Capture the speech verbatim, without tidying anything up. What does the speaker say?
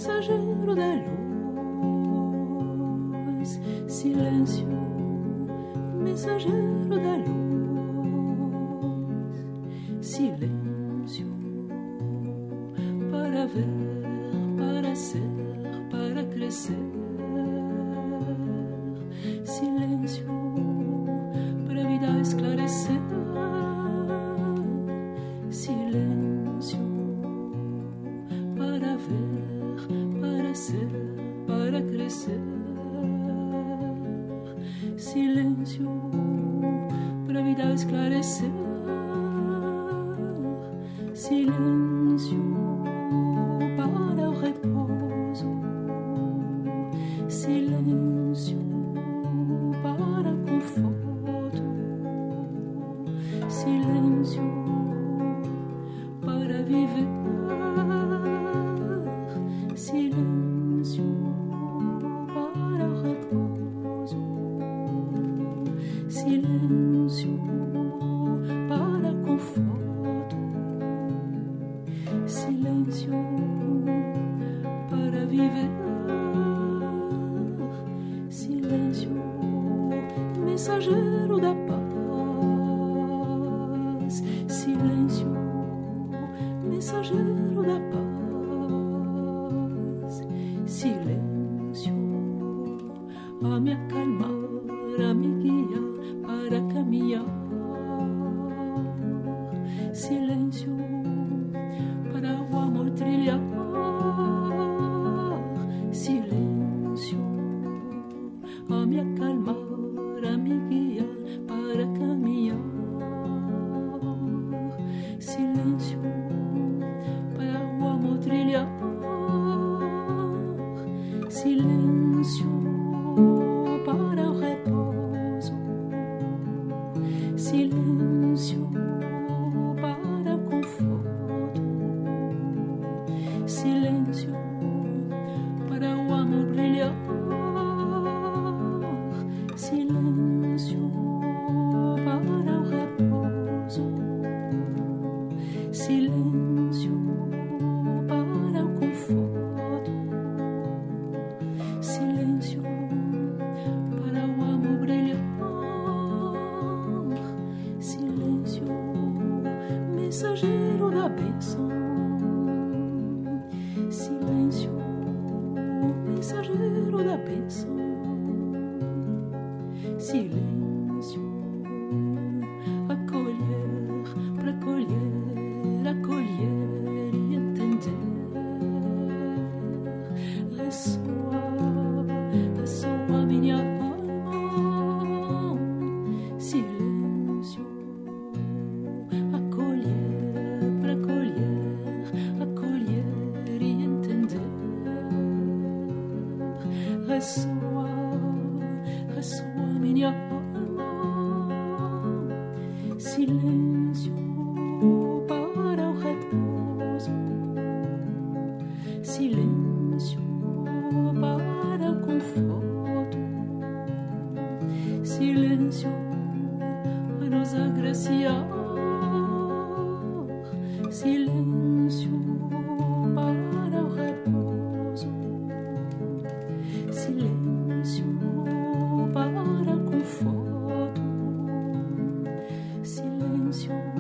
mensageiro da luz, silêncio, mensageiro da luz, silêncio, para ver, para ser, para crescer, silêncio, para a vida esclarecer, silêncio, para ver, para ser, para crescer, silêncio, para a vida esclarecer, silêncio, para o repouso, silêncio, para o conforto, silêncio, para viver, silêncio, para o repouso, silêncio, para o conforto, silêncio, para viver, silêncio, mensageiro da paz, silêncio, mensageiro da paz, silêncio, a me acalmar, a me guiar para caminhar, silêncio, para o amor trilhar, silêncio, a me acalmar, a me guiar para caminhar, silêncio, para o amor trilhar, silêncio, para o repouso, silêncio, para o conforto, silêncio, para o amor brilhar, silêncio, para o repouso, silêncio, para o conforto, silêncio, para o amor brilhar, silêncio, mensageiro da bênção, silêncio, mensageiro da bênção, silêncio, acolher, para acolher, acolher e entender, ressoar, ressoar minha alma, silêncio, acolher, para acolher, acolher e entender, ressoar, ressoar minha alma, silêncio, para o repouso, silêncio, para o conforto, silêncio, a nos agraciar, silêncio, para o repouso, silêncio, para o conforto, silêncio.